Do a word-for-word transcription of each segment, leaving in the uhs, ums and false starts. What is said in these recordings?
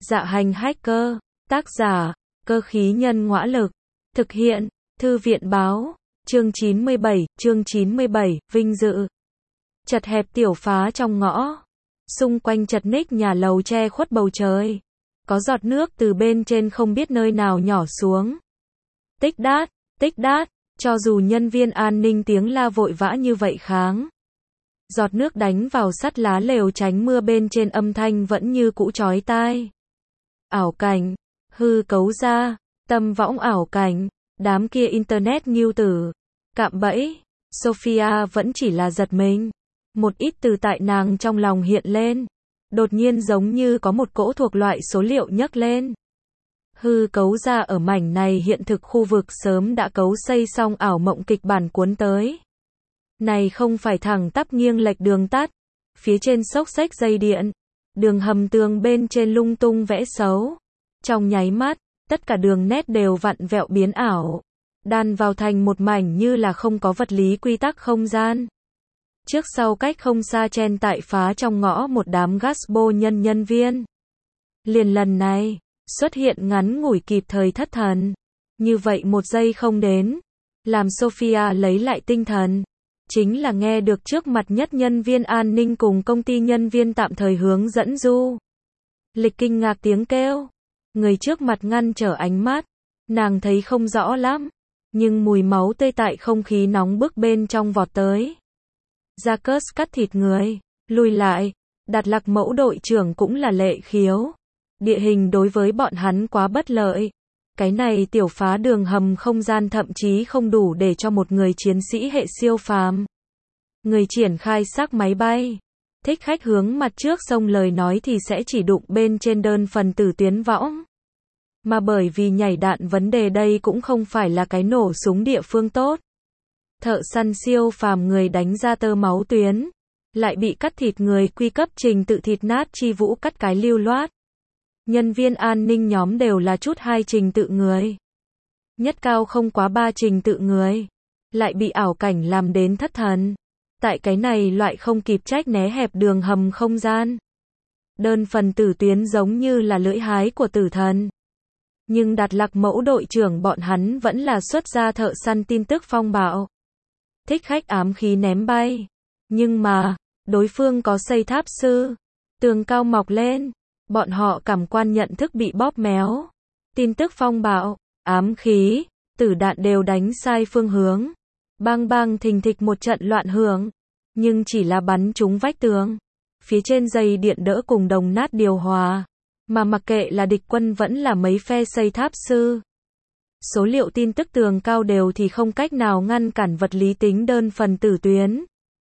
Dạ hành hacker, tác giả, cơ khí nhân ngõa lực, thực hiện, thư viện báo, chương chín mươi bảy, chương chín mươi bảy, vinh dự. Chật hẹp tiểu phá trong ngõ, xung quanh chật ních nhà lầu che khuất bầu trời, có giọt nước từ bên trên không biết nơi nào nhỏ xuống. Tích đát, tích đát, cho dù nhân viên an ninh tiếng la vội vã như vậy kháng. Giọt nước đánh vào sắt lá lều tránh mưa bên trên âm thanh vẫn như cũ chói tai. Ảo cảnh, hư cấu ra, tâm võng ảo cảnh, đám kia internet nghiêu tử, cạm bẫy, Sophia vẫn chỉ là giật mình. Một ít từ tại nàng trong lòng hiện lên. Đột nhiên giống như có một cỗ thuộc loại số liệu nhấc lên. Hư cấu ra ở mảnh này hiện thực khu vực sớm đã cấu xây xong ảo mộng kịch bản cuốn tới. Này không phải thẳng tắp nghiêng lệch đường tắt, phía trên xốc xếch dây điện, đường hầm tường bên trên lung tung vẽ xấu. Trong nháy mắt, tất cả đường nét đều vặn vẹo biến ảo, đan vào thành một mảnh như là không có vật lý quy tắc không gian. Trước sau cách không xa chen tại phá trong ngõ một đám gasbo nhân nhân viên. Liền lần này, xuất hiện ngắn ngủi kịp thời thất thần. Như vậy một giây không đến, làm Sophia lấy lại tinh thần. Chính là nghe được trước mặt nhất nhân viên an ninh cùng công ty nhân viên tạm thời hướng dẫn du lịch kinh ngạc tiếng kêu. Người trước mặt ngăn trở ánh mắt, nàng thấy không rõ lắm, nhưng mùi máu tươi tại không khí nóng bức bên trong vọt tới. Jacques cắt thịt người, lùi lại, Đạt Lạc mẫu đội trưởng cũng là lệ khiếu. Địa hình đối với bọn hắn quá bất lợi. Cái này tiểu phá đường hầm không gian thậm chí không đủ để cho một người chiến sĩ hệ siêu phàm. Người triển khai xác máy bay. Thích khách hướng mặt trước sông lời nói thì sẽ chỉ đụng bên trên đơn phần tử tuyến võng. Mà bởi vì nhảy đạn vấn đề đây cũng không phải là cái nổ súng địa phương tốt. Thợ săn siêu phàm người đánh ra tơ máu tuyến, lại bị cắt thịt người quy cấp trình tự thịt nát chi vũ cắt cái lưu loát. Nhân viên an ninh nhóm đều là chút hai trình tự người. Nhất cao không quá ba trình tự người. Lại bị ảo cảnh làm đến thất thần. Tại cái này loại không kịp trách né hẹp đường hầm không gian. Đơn phần tử tuyến giống như là lưỡi hái của tử thần. Nhưng Đạt Lạc mẫu đội trưởng bọn hắn vẫn là xuất ra thợ săn tin tức phong bạo. Thích khách ám khí ném bay. Nhưng mà, đối phương có xây tháp sư. Tường cao mọc lên. Bọn họ cảm quan nhận thức bị bóp méo. Tin tức phong bạo, ám khí, tử đạn đều đánh sai phương hướng. Bang bang thình thịch một trận loạn hưởng. Nhưng chỉ là bắn trúng vách tường. Phía trên dây điện đỡ cùng đồng nát điều hòa. Mà mặc kệ là địch quân vẫn là mấy phe xây tháp sư. Số liệu tin tức tường cao đều thì không cách nào ngăn cản vật lý tính đơn phần tử tuyến.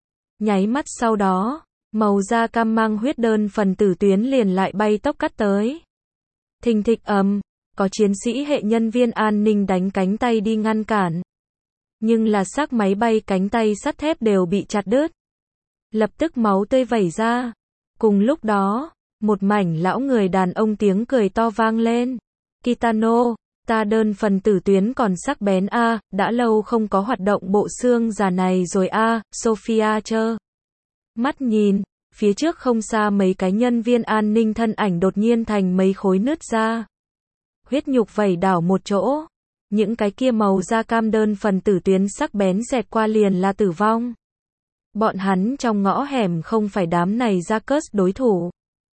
Nháy mắt sau đó, màu da cam mang huyết đơn phần tử tuyến liền lại bay tốc cắt tới. Thình thịch ầm, có chiến sĩ hệ nhân viên an ninh đánh cánh tay đi ngăn cản. Nhưng là xác máy bay cánh tay sắt thép đều bị chặt đứt. Lập tức máu tươi vẩy ra. Cùng lúc đó, một mảnh lão người đàn ông tiếng cười to vang lên. Kitano, ta đơn phần tử tuyến còn sắc bén a, đã lâu không có hoạt động bộ xương già này rồi a, Sophia chơ. Mắt nhìn, phía trước không xa mấy cái nhân viên an ninh thân ảnh đột nhiên thành mấy khối nứt ra. Huyết nhục vẩy đảo một chỗ. Những cái kia màu da cam đơn phần tử tuyến sắc bén xẹt qua liền là tử vong. Bọn hắn trong ngõ hẻm không phải đám này Jacques đối thủ.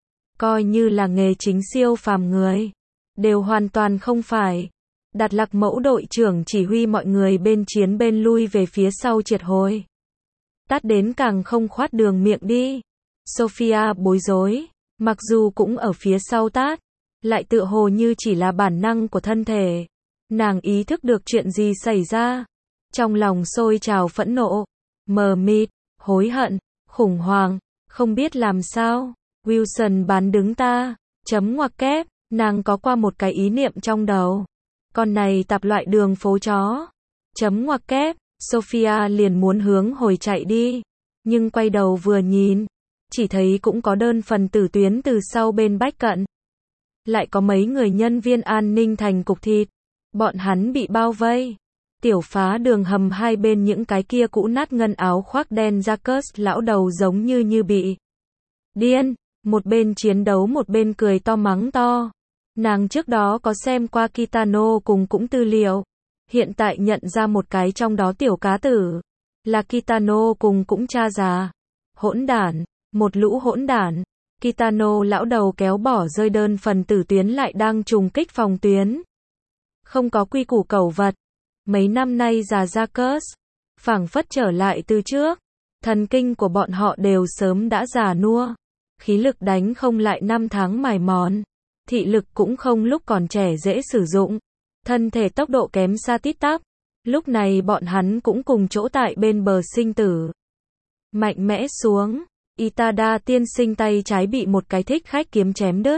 Coi như là nghề chính siêu phàm người. Đều hoàn toàn không phải. Đạt Lạc mẫu đội trưởng chỉ huy mọi người bên chiến bên lui về phía sau triệt hồi. Tát đến càng không khoát đường miệng đi. Sophia bối rối, mặc dù cũng ở phía sau tát, lại tựa hồ như chỉ là bản năng của thân thể. Nàng ý thức được chuyện gì xảy ra. Trong lòng sôi trào phẫn nộ, mờ mịt, hối hận, khủng hoảng, không biết làm sao. Wilson bán đứng ta, chấm ngoặc kép, nàng có qua một cái ý niệm trong đầu. Con này tạp loại đường phố chó. Chấm ngoặc kép, Sophia liền muốn hướng hồi chạy đi. Nhưng quay đầu vừa nhìn, chỉ thấy cũng có đơn phần tử tuyến từ sau bên bách cận. Lại có mấy người nhân viên an ninh thành cục thịt. Bọn hắn bị bao vây. Tiểu phá đường hầm hai bên những cái kia cũ nát ngân áo khoác đen Jacques lão đầu giống như như bị điên. Một bên chiến đấu một bên cười to mắng to. Nàng trước đó có xem qua Kitano cùng cũng tư liệu. Hiện tại nhận ra một cái trong đó tiểu cá tử. Là Kitano cùng cũng cha già. Hỗn đản, một lũ hỗn đản. Kitano lão đầu kéo bỏ rơi đơn phần tử tuyến lại đang trùng kích phòng tuyến. Không có quy củ cẩu vật. Mấy năm nay già Jacques, phảng phất trở lại từ trước. Thần kinh của bọn họ đều sớm đã già nua. Khí lực đánh không lại năm tháng mài mòn. Thị lực cũng không lúc còn trẻ dễ sử dụng. Thân thể tốc độ kém xa tít tắp. Lúc này bọn hắn cũng cùng chỗ tại bên bờ sinh tử. Mạnh mẽ xuống. Itada tiên sinh tay trái bị một cái thích khách kiếm chém đứt.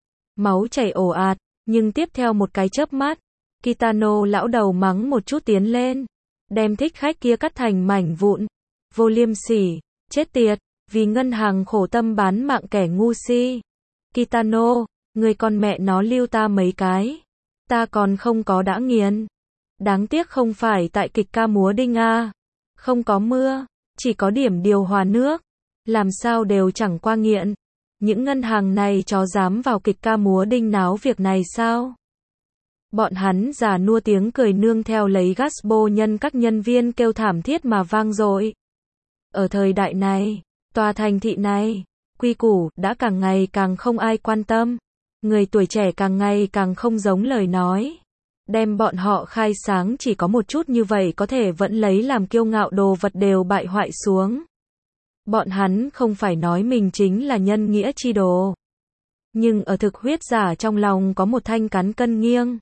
Máu chảy ồ ạt, nhưng tiếp theo một cái chớp mắt, Kitano lão đầu mắng một chút tiến lên, đem thích khách kia cắt thành mảnh vụn. Vô liêm sỉ, chết tiệt, vì ngân hàng khổ tâm bán mạng kẻ ngu si. Kitano, người con mẹ nó lưu ta mấy cái. Ta còn không có đã nghiền. Đáng tiếc không phải tại kịch ca múa đinh a. Không có mưa, chỉ có điểm điều hòa nước. Làm sao đều chẳng qua nghiện. Những ngân hàng này chó dám vào kịch ca múa đinh náo việc này sao? Bọn hắn già nua tiếng cười nương theo lấy Gaspo nhân các nhân viên kêu thảm thiết mà vang dội. Ở thời đại này, tòa thành thị này, quy củ đã càng ngày càng không ai quan tâm. Người tuổi trẻ càng ngày càng không giống lời nói. Đem bọn họ khai sáng chỉ có một chút như vậy có thể vẫn lấy làm kiêu ngạo đồ vật đều bại hoại xuống. Bọn hắn không phải nói mình chính là nhân nghĩa chi đồ. Nhưng ở thực huyết giả trong lòng có một thanh cán cân nghiêng.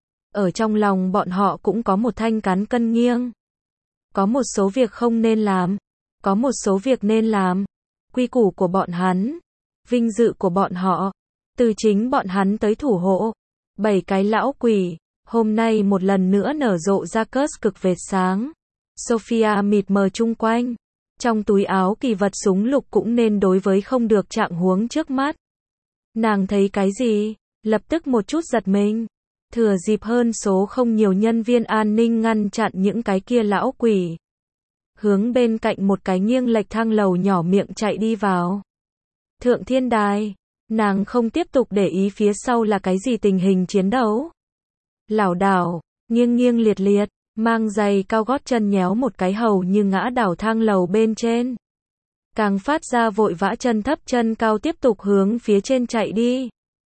Ở trong lòng bọn họ cũng có một thanh cán cân nghiêng. Có một số việc không nên làm. Có một số việc nên làm. Quy củ của bọn hắn. Vinh dự của bọn họ. Từ chính bọn hắn tới thủ hộ. Bảy cái lão quỷ. Hôm nay một lần nữa nở rộ ra cớt cực vệt sáng. Sophia mịt mờ chung quanh. Trong túi áo kỳ vật súng lục cũng nên đối với không được trạng huống trước mắt. Nàng thấy cái gì? Lập tức một chút giật mình. Thừa dịp hơn số không nhiều nhân viên an ninh ngăn chặn những cái kia lão quỷ. Hướng bên cạnh một cái nghiêng lệch thang lầu nhỏ miệng chạy đi vào. Thượng thiên đài. Nàng không tiếp tục để ý phía sau là cái gì tình hình chiến đấu. Lảo đảo, nghiêng nghiêng liệt liệt. Mang giày cao gót chân nhéo một cái hầu như ngã đảo thang lầu bên trên. Càng phát ra vội vã chân thấp chân cao tiếp tục hướng phía trên chạy đi.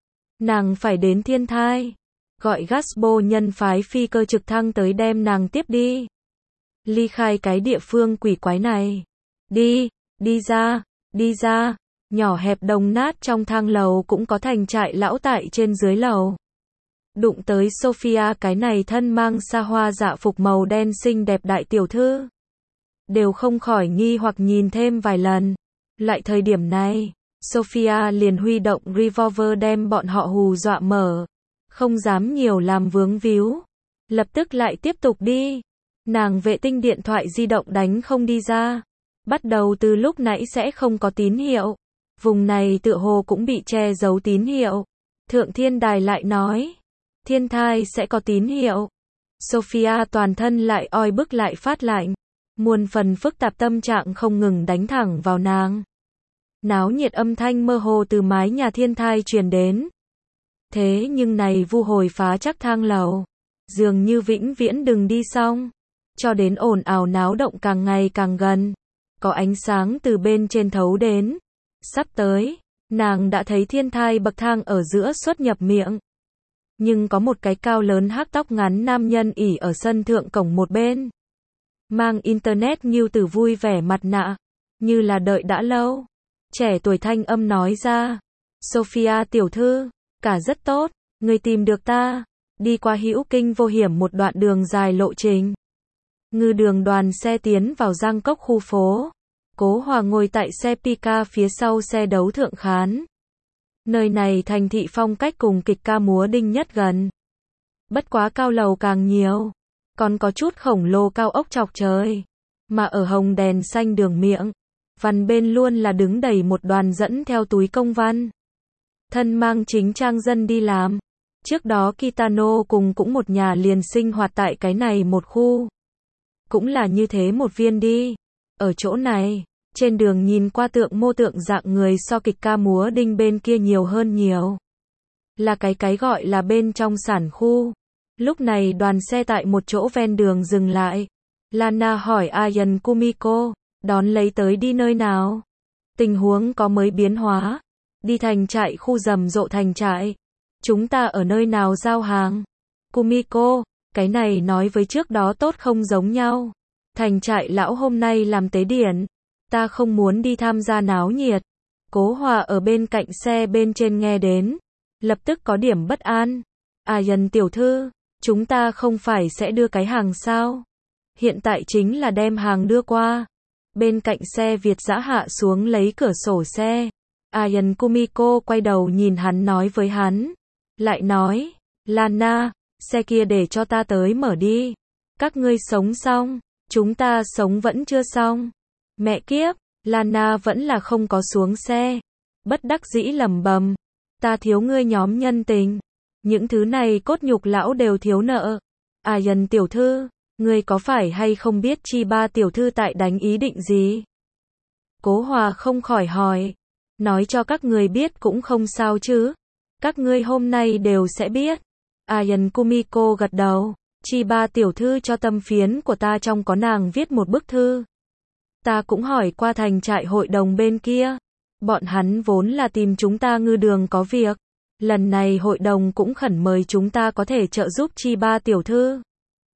Nàng phải đến thiên thai. Gọi Gaspo nhân phái phi cơ trực thăng tới đem nàng tiếp đi. Ly khai cái địa phương quỷ quái này. Đi, đi ra, đi ra. Nhỏ hẹp đồng nát trong thang lầu cũng có thành trại lão tại trên dưới lầu. Đụng tới Sophia cái này thân mang xa hoa dạ phục màu đen xinh đẹp đại tiểu thư. Đều không khỏi nghi hoặc nhìn thêm vài lần. Lại thời điểm này, Sophia liền huy động revolver đem bọn họ hù dọa mở. Không dám nhiều làm vướng víu. Lập tức lại tiếp tục đi. Nàng vệ tinh điện thoại di động đánh không đi ra. Bắt đầu từ lúc nãy sẽ không có tín hiệu. Vùng này tựa hồ cũng bị che giấu tín hiệu. Thượng thiên đài lại nói. Thiên thai sẽ có tín hiệu. Sophia toàn thân lại oi bức lại phát lạnh. Muôn phần phức tạp tâm trạng không ngừng đánh thẳng vào nàng. Náo nhiệt âm thanh mơ hồ từ mái nhà thiên thai truyền đến. Thế nhưng này vu hồi phá chắc thang lầu. Dường như vĩnh viễn đừng đi xong. Cho đến ồn ào náo động càng ngày càng gần. Có ánh sáng từ bên trên thấu đến. Sắp tới, nàng đã thấy thiên thai bậc thang ở giữa xuất nhập miệng. Nhưng có một cái cao lớn hắc tóc ngắn nam nhân ỉ ở sân thượng cổng một bên. Mang internet như từ vui vẻ mặt nạ. Như là đợi đã lâu. Trẻ tuổi thanh âm nói ra. Sophia tiểu thư, cả rất tốt, người tìm được ta. Đi qua hữu kinh vô hiểm một đoạn đường dài lộ trình. Ngư đường đoàn xe tiến vào Giang Cốc khu phố. Cố Hòa ngồi tại xe Pika phía sau xe đấu thượng khán. Nơi này thành thị phong cách cùng kịch ca múa đinh nhất gần. Bất quá cao lầu càng nhiều. Còn có chút khổng lồ cao ốc chọc trời. Mà ở hồng đèn xanh đường miệng. Văn bên luôn là đứng đầy một đoàn dẫn theo túi công văn. Thân mang chính trang dân đi làm. Trước đó Kitano cùng cũng một nhà liền sinh hoạt tại cái này một khu. Cũng là như thế một viên đi. Ở chỗ này, Trên đường nhìn qua tượng mô tượng dạng người so kịch ca múa đinh bên kia nhiều hơn nhiều. Là cái cái gọi là bên trong sản khu. Lúc này đoàn xe tại một chỗ ven đường dừng lại. Lana hỏi Ayan Kumiko, đón lấy tới đi nơi nào? Tình huống có mới biến hóa. Đi thành trại khu rầm rộ thành trại. Chúng ta ở nơi nào giao hàng? Kumiko, cái này nói với trước đó tốt không giống nhau. Thành trại lão hôm nay làm tế điển. Ta không muốn đi tham gia náo nhiệt. Cố Hòa ở bên cạnh xe bên trên nghe đến. Lập tức có điểm bất an. Ayan tiểu thư, chúng ta không phải sẽ đưa cái hàng sao? Hiện tại chính là đem hàng đưa qua. Bên cạnh xe Việt Dã hạ xuống lấy cửa sổ xe. Ayan Kumiko quay đầu nhìn hắn nói với hắn. Lại nói, Lana, xe kia để cho ta tới mở đi. Các ngươi sống xong, chúng ta sống vẫn chưa xong. Mẹ kiếp, Lana vẫn là không có xuống xe. Bất đắc dĩ lẩm bẩm, ta thiếu ngươi nhóm nhân tình. Những thứ này cốt nhục lão đều thiếu nợ. Ayan tiểu thư, ngươi có phải hay không biết chi ba tiểu thư tại đánh ý định gì? Cố Hòa không khỏi hỏi. Nói cho các người biết cũng không sao chứ. Các ngươi hôm nay đều sẽ biết. Ayan Kumiko gật đầu. Chi ba tiểu thư cho tâm phiến của ta trong có nàng viết một bức thư. Ta cũng hỏi qua thành trại hội đồng bên kia. Bọn hắn vốn là tìm chúng ta ngư đường có việc. Lần này hội đồng cũng khẩn mời chúng ta có thể trợ giúp chi ba tiểu thư.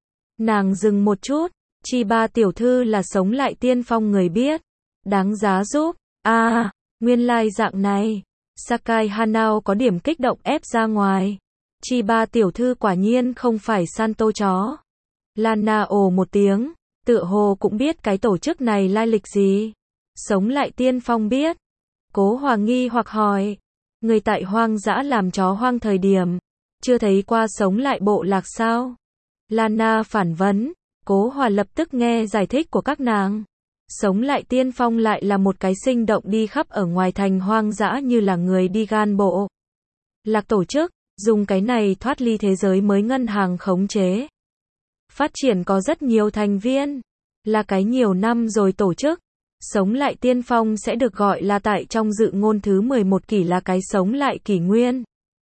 Nàng dừng một chút. Chi ba tiểu thư là sống lại tiên phong người biết. Đáng giá giúp. À, nguyên lai dạng này. Sakai Hanao có điểm kích động ép ra ngoài. Chi ba tiểu thư quả nhiên không phải Santo chó. Lana ồ một tiếng. Tựa hồ cũng biết cái tổ chức này lai lịch gì. Sống lại tiên phong biết. Cố Hòa nghi hoặc hỏi. Người tại hoang dã làm chó hoang thời điểm. Chưa thấy qua sống lại bộ lạc sao? Lana phản vấn. Cố Hòa lập tức nghe giải thích của các nàng. Sống lại tiên phong lại là một cái sinh động đi khắp ở ngoài thành hoang dã như là người đi gan bộ. Lạc tổ chức, dùng cái này thoát ly thế giới mới ngân hàng khống chế. Phát triển có rất nhiều thành viên. Là cái nhiều năm rồi tổ chức. Sống lại tiên phong sẽ được gọi là tại trong dự ngôn thứ mười một kỷ là cái sống lại kỷ nguyên.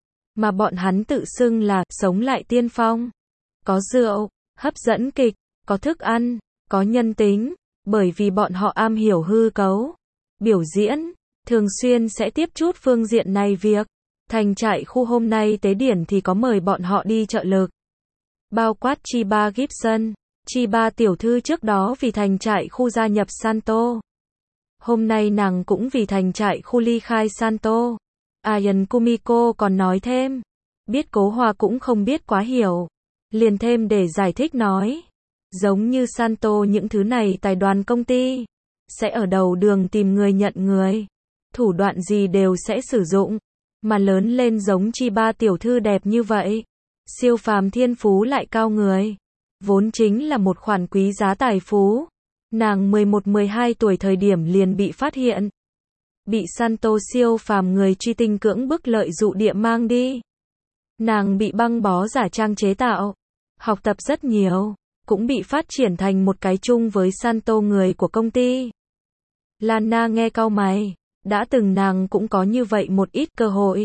Mà bọn hắn tự xưng là sống lại tiên phong. Có rượu, hấp dẫn kịch, có thức ăn, có nhân tính. Bởi vì bọn họ am hiểu hư cấu, biểu diễn, thường xuyên sẽ tiếp chút phương diện này việc. Thành trại khu hôm nay tế điển thì có mời bọn họ đi trợ lực. Bao quát Chiba Gibson, Chiba tiểu thư trước đó vì thành trại khu gia nhập Santo. Hôm nay nàng cũng vì thành trại khu ly khai Santo. Ayan Kumiko còn nói thêm. Biết Cố Hòa cũng không biết quá hiểu. Liền thêm để giải thích nói. Giống như Santo những thứ này tài đoàn công ty. Sẽ ở đầu đường tìm người nhận người. Thủ đoạn gì đều sẽ sử dụng. Mà lớn lên giống chi ba tiểu thư đẹp như vậy. Siêu phàm thiên phú lại cao người. Vốn chính là một khoản quý giá tài phú. Nàng mười một mười hai tuổi thời điểm liền bị phát hiện. Bị Santo siêu phàm người truy tinh cưỡng bức lợi dụ địa mang đi. Nàng bị băng bó giả trang chế tạo. Học tập rất nhiều. Cũng bị phát triển thành một cái chung với Santo người của công ty. Lana nghe cau mày. Đã từng nàng cũng có như vậy một ít cơ hội.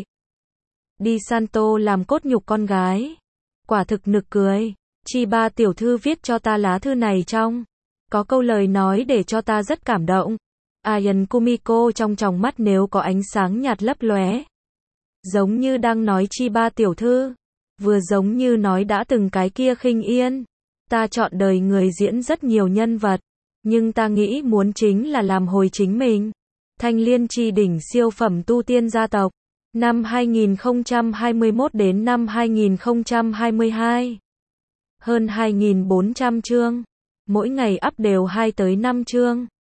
Đi Santo làm cốt nhục con gái. Quả thực nực cười. Chi ba tiểu thư viết cho ta lá thư này trong. Có câu lời nói để cho ta rất cảm động. Ayan Kumiko trong tròng mắt nếu có ánh sáng nhạt lấp lóe. Giống như đang nói chi ba tiểu thư. Vừa giống như nói đã từng cái kia khinh yên. Ta chọn đời người diễn rất nhiều nhân vật. Nhưng ta nghĩ muốn chính là làm hồi chính mình. Thanh Liên chi đỉnh siêu phẩm tu tiên gia tộc. Năm hai nghìn không trăm hai mươi mốt đến năm hai nghìn không trăm hai mươi hai. Hơn hai nghìn bốn trăm chương. Mỗi ngày up đều hai tới năm chương.